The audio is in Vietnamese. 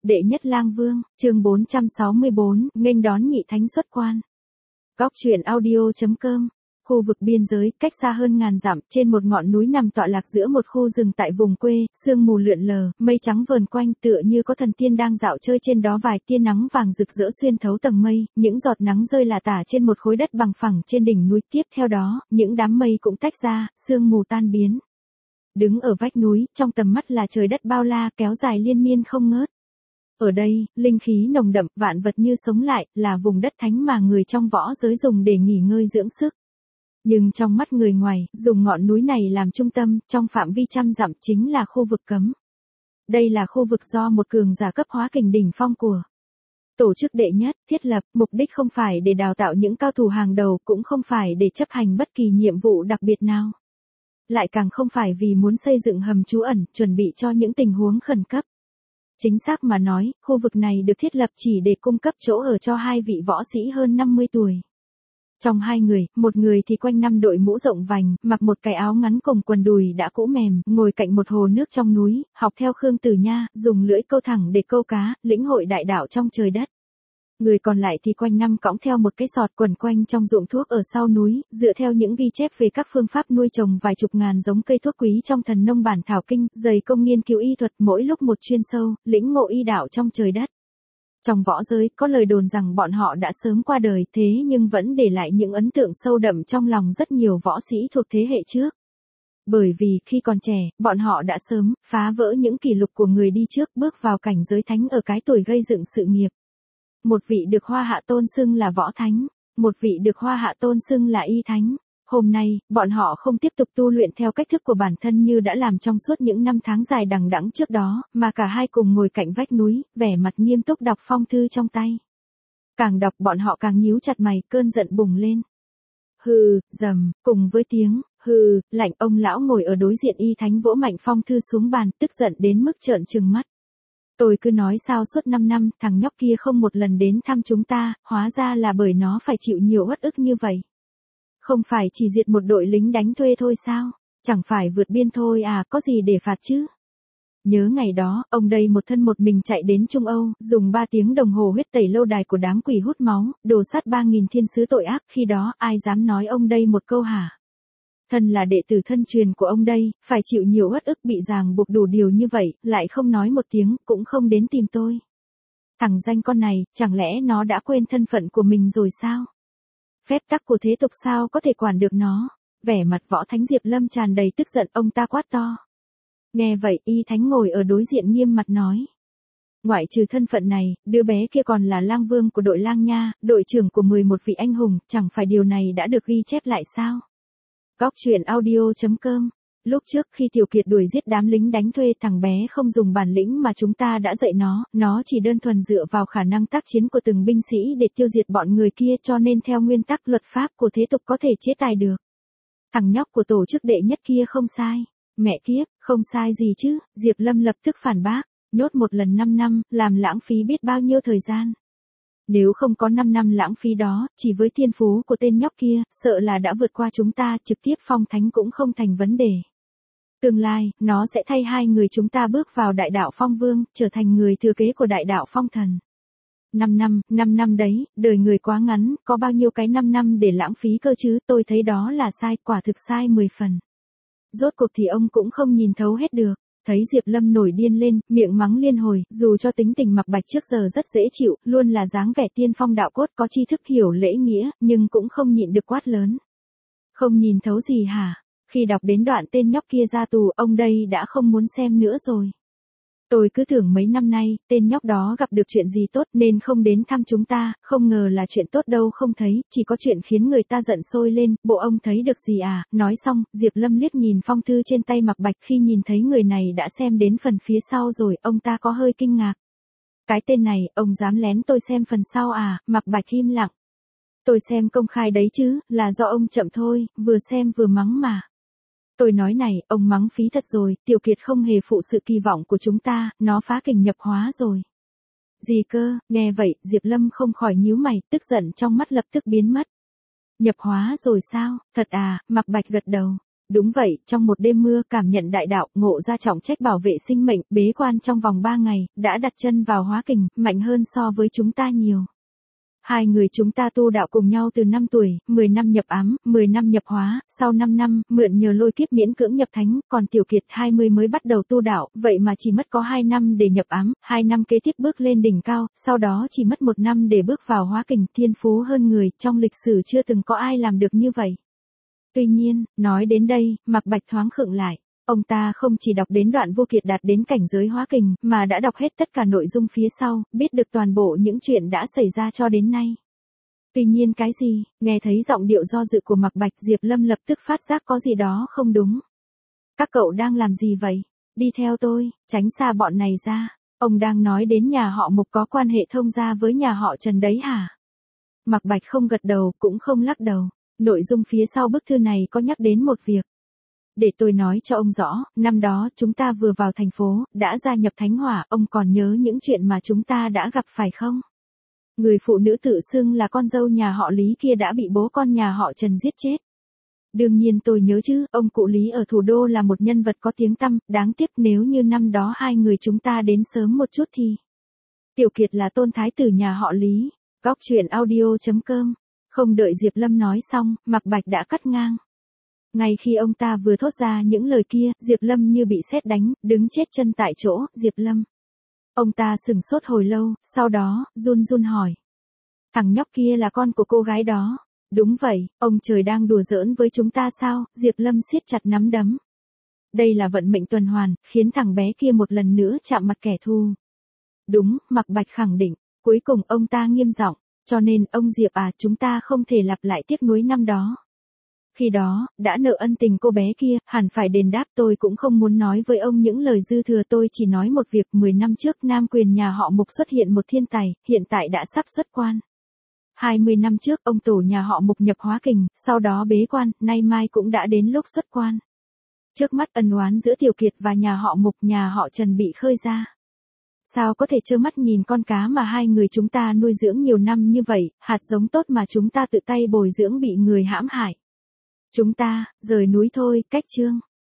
đệ nhất lang vương, chương 464, nghênh đón nhị thánh xuất quan. Góc truyện audio.com. Khu vực biên giới, cách xa hơn ngàn dặm, trên một ngọn núi nằm tọa lạc giữa một khu rừng tại vùng quê, sương mù lượn lờ, mây trắng vờn quanh, tựa như có thần tiên đang dạo chơi trên đó, vài tia nắng vàng rực rỡ xuyên thấu tầng mây, những giọt nắng rơi lả tả trên một khối đất bằng phẳng trên đỉnh núi, tiếp theo đó, những đám mây cũng tách ra, sương mù tan biến. Đứng ở vách núi, trong tầm mắt là trời đất bao la kéo dài liên miên không ngớt. Ở đây, linh khí nồng đậm, vạn vật như sống lại, là vùng đất thánh mà người trong võ giới dùng để nghỉ ngơi dưỡng sức. Nhưng trong mắt người ngoài, dùng ngọn núi này làm trung tâm, trong phạm vi trăm dặm chính là khu vực cấm. Đây là khu vực do một cường giả cấp hóa kình đỉnh phong của tổ chức đệ nhất thiết lập, mục đích không phải để đào tạo những cao thủ hàng đầu, cũng không phải để chấp hành bất kỳ nhiệm vụ đặc biệt nào. Lại càng không phải vì muốn xây dựng hầm trú ẩn, chuẩn bị cho những tình huống khẩn cấp. Chính xác mà nói, khu vực này được thiết lập chỉ để cung cấp chỗ ở cho hai vị võ sĩ hơn 50 tuổi. Trong hai người, một người thì quanh năm đội mũ rộng vành, mặc một cái áo ngắn cùng quần đùi đã cũ mềm, ngồi cạnh một hồ nước trong núi, học theo Khương Tử Nha, dùng lưỡi câu thẳng để câu cá, lĩnh hội đại đạo trong trời đất. Người còn lại thì quanh năm cõng theo một cái sọt quần quanh trong ruộng thuốc ở sau núi, dựa theo những ghi chép về các phương pháp nuôi trồng vài chục ngàn giống cây thuốc quý trong Thần Nông Bản Thảo Kinh, dày công nghiên cứu y thuật, mỗi lúc một chuyên sâu, lĩnh ngộ y đạo trong trời đất. Trong võ giới, có lời đồn rằng bọn họ đã sớm qua đời, thế nhưng vẫn để lại những ấn tượng sâu đậm trong lòng rất nhiều võ sĩ thuộc thế hệ trước. Bởi vì, khi còn trẻ, bọn họ đã sớm phá vỡ những kỷ lục của người đi trước, bước vào cảnh giới thánh ở cái tuổi gây dựng sự nghiệp. Một vị được Hoa Hạ tôn xưng là võ thánh, một vị được Hoa Hạ tôn xưng là y thánh. Hôm nay, bọn họ không tiếp tục tu luyện theo cách thức của bản thân như đã làm trong suốt những năm tháng dài đằng đẵng trước đó, mà cả hai cùng ngồi cạnh vách núi, vẻ mặt nghiêm túc đọc phong thư trong tay. Càng đọc bọn họ càng nhíu chặt mày, cơn giận bùng lên. Hừ, rầm, cùng với tiếng hừ lạnh, ông lão ngồi ở đối diện y thánh vỗ mạnh phong thư xuống bàn, tức giận đến mức trợn trừng mắt. Tôi cứ nói sao suốt 5 năm, thằng nhóc kia không một lần đến thăm chúng ta, hóa ra là bởi nó phải chịu nhiều uất ức như vậy. Không phải chỉ diệt một đội lính đánh thuê thôi sao? Chẳng phải vượt biên thôi à, có gì để phạt chứ? Nhớ ngày đó, ông đây một thân một mình chạy đến Trung Âu, dùng 3 tiếng đồng hồ huyết tẩy lâu đài của đám quỷ hút máu, đồ sát 3.000 thiên sứ tội ác, khi đó ai dám nói ông đây một câu hả? Thân là đệ tử thân truyền của ông đây, phải chịu nhiều uất ức, bị ràng buộc đủ điều như vậy, lại không nói một tiếng, cũng không đến tìm tôi. Thằng danh con này, chẳng lẽ nó đã quên thân phận của mình rồi sao? Phép tắc của thế tục sao có thể quản được nó? Vẻ mặt võ thánh Diệp Lâm tràn đầy tức giận, ông ta quát to. Nghe vậy, y thánh ngồi ở đối diện nghiêm mặt nói. Ngoại trừ thân phận này, đứa bé kia còn là lang vương của đội Lang Nha, đội trưởng của 11 vị anh hùng, chẳng phải điều này đã được ghi chép lại sao? Góc truyện audio.com. Lúc trước khi Tiểu Kiệt đuổi giết đám lính đánh thuê, thằng bé không dùng bản lĩnh mà chúng ta đã dạy nó chỉ đơn thuần dựa vào khả năng tác chiến của từng binh sĩ để tiêu diệt bọn người kia, cho nên theo nguyên tắc luật pháp của thế tục có thể chế tài được. Thằng nhóc của tổ chức đệ nhất kia không sai. Mẹ kiếp, không sai gì chứ? Diệp Lâm lập tức phản bác, nhốt một lần 5 năm, làm lãng phí biết bao nhiêu thời gian. Nếu không có 5 năm lãng phí đó, chỉ với thiên phú của tên nhóc kia, sợ là đã vượt qua chúng ta, trực tiếp phong thánh cũng không thành vấn đề. Tương lai, nó sẽ thay hai người chúng ta bước vào đại đạo phong vương, trở thành người thừa kế của đại đạo phong thần. 5 năm đấy, đời người quá ngắn, có bao nhiêu cái 5 năm để lãng phí cơ chứ, tôi thấy đó là sai, quả thực sai 10 phần. Rốt cuộc thì ông cũng không nhìn thấu hết được. Thấy Diệp Lâm nổi điên lên, miệng mắng liên hồi, dù cho tính tình Mạc Bạch trước giờ rất dễ chịu, luôn là dáng vẻ tiên phong đạo cốt, có tri thức hiểu lễ nghĩa, nhưng cũng không nhịn được quát lớn. Không nhìn thấu gì hả? Khi đọc đến đoạn tên nhóc kia ra tù, ông đây đã không muốn xem nữa rồi. Tôi cứ tưởng mấy năm nay, tên nhóc đó gặp được chuyện gì tốt nên không đến thăm chúng ta, không ngờ là chuyện tốt đâu không thấy, chỉ có chuyện khiến người ta giận sôi lên, bộ ông thấy được gì à? Nói xong, Diệp Lâm liếc nhìn phong thư trên tay Mạc Bạch, khi nhìn thấy người này đã xem đến phần phía sau rồi, ông ta có hơi kinh ngạc. Cái tên này, ông dám lén tôi xem phần sau à? Mạc Bạch im lặng. Tôi xem công khai đấy chứ, là do ông chậm thôi, vừa xem vừa mắng mà. Tôi nói này, ông mắng phí thật rồi, Tiểu Kiệt không hề phụ sự kỳ vọng của chúng ta, nó phá kình nhập hóa rồi. Gì cơ? Nghe vậy, Diệp Lâm không khỏi nhíu mày, tức giận trong mắt lập tức biến mất. Nhập hóa rồi sao? Thật à? Mạc Bạch gật đầu. Đúng vậy, trong một đêm mưa cảm nhận đại đạo, ngộ ra trọng trách bảo vệ sinh mệnh, bế quan trong vòng 3 ngày, đã đặt chân vào hóa kình, mạnh hơn so với chúng ta nhiều. Hai người chúng ta tu đạo cùng nhau từ 5 tuổi, 10 năm nhập ám, 10 năm nhập hóa, sau 5 năm, mượn nhờ lôi kiếp miễn cưỡng nhập thánh, còn Tiểu Kiệt 20 mới bắt đầu tu đạo, vậy mà chỉ mất có 2 năm để nhập ám, 2 năm kế tiếp bước lên đỉnh cao, sau đó chỉ mất 1 năm để bước vào hóa kình, thiên phú hơn người, trong lịch sử chưa từng có ai làm được như vậy. Tuy nhiên, nói đến đây, Mạc Bạch thoáng khựng lại. Ông ta không chỉ đọc đến đoạn Vô Kiệt đạt đến cảnh giới hóa kình, mà đã đọc hết tất cả nội dung phía sau, biết được toàn bộ những chuyện đã xảy ra cho đến nay. Tuy nhiên cái gì, nghe thấy giọng điệu do dự của Mạc Bạch, Diệp Lâm lập tức phát giác có gì đó không đúng. Các cậu đang làm gì vậy? Đi theo tôi, tránh xa bọn này ra. Ông đang nói đến nhà họ Mục có quan hệ thông gia với nhà họ Trần đấy hả? Mạc Bạch không gật đầu, cũng không lắc đầu. Nội dung phía sau bức thư này có nhắc đến một việc. Để tôi nói cho ông rõ, năm đó chúng ta vừa vào thành phố, đã gia nhập Thánh Hỏa, ông còn nhớ những chuyện mà chúng ta đã gặp phải không? Người phụ nữ tự xưng là con dâu nhà họ Lý kia đã bị bố con nhà họ Trần giết chết. Đương nhiên tôi nhớ chứ, ông cụ Lý ở thủ đô là một nhân vật có tiếng tăm, đáng tiếc nếu như năm đó hai người chúng ta đến sớm một chút thì... Tiểu Kiệt là tôn thái tử nhà họ Lý. Góc truyện audio.com. Không đợi Diệp Lâm nói xong, Mạc Bạch đã cắt ngang. Ngay khi ông ta vừa thốt ra những lời kia, Diệp Lâm như bị sét đánh, đứng chết chân tại chỗ. Diệp Lâm. Ông ta sửng sốt hồi lâu, sau đó, run run hỏi. Thằng nhóc kia là con của cô gái đó. Đúng vậy, ông trời đang đùa giỡn với chúng ta sao? Diệp Lâm siết chặt nắm đấm. Đây là vận mệnh tuần hoàn, khiến thằng bé kia một lần nữa chạm mặt kẻ thù. Đúng, Mạc Bạch khẳng định. Cuối cùng ông ta nghiêm giọng. Cho nên, ông Diệp à, chúng ta không thể lặp lại tiếc nuối năm đó. Khi đó, đã nợ ân tình cô bé kia, hẳn phải đền đáp. Tôi cũng không muốn nói với ông những lời dư thừa, tôi chỉ nói một việc. 10 năm trước nam quyền nhà họ Mục xuất hiện một thiên tài, hiện tại đã sắp xuất quan. 20 năm trước ông tổ nhà họ Mục nhập hóa kình, sau đó bế quan, nay mai cũng đã đến lúc xuất quan. Trước mắt ân oán giữa Tiểu Kiệt và nhà họ Mục, nhà họ Trần bị khơi ra. Sao có thể trơ mắt nhìn con cá mà hai người chúng ta nuôi dưỡng nhiều năm như vậy, hạt giống tốt mà chúng ta tự tay bồi dưỡng bị người hãm hại. Chúng ta, rời núi thôi, cách chương.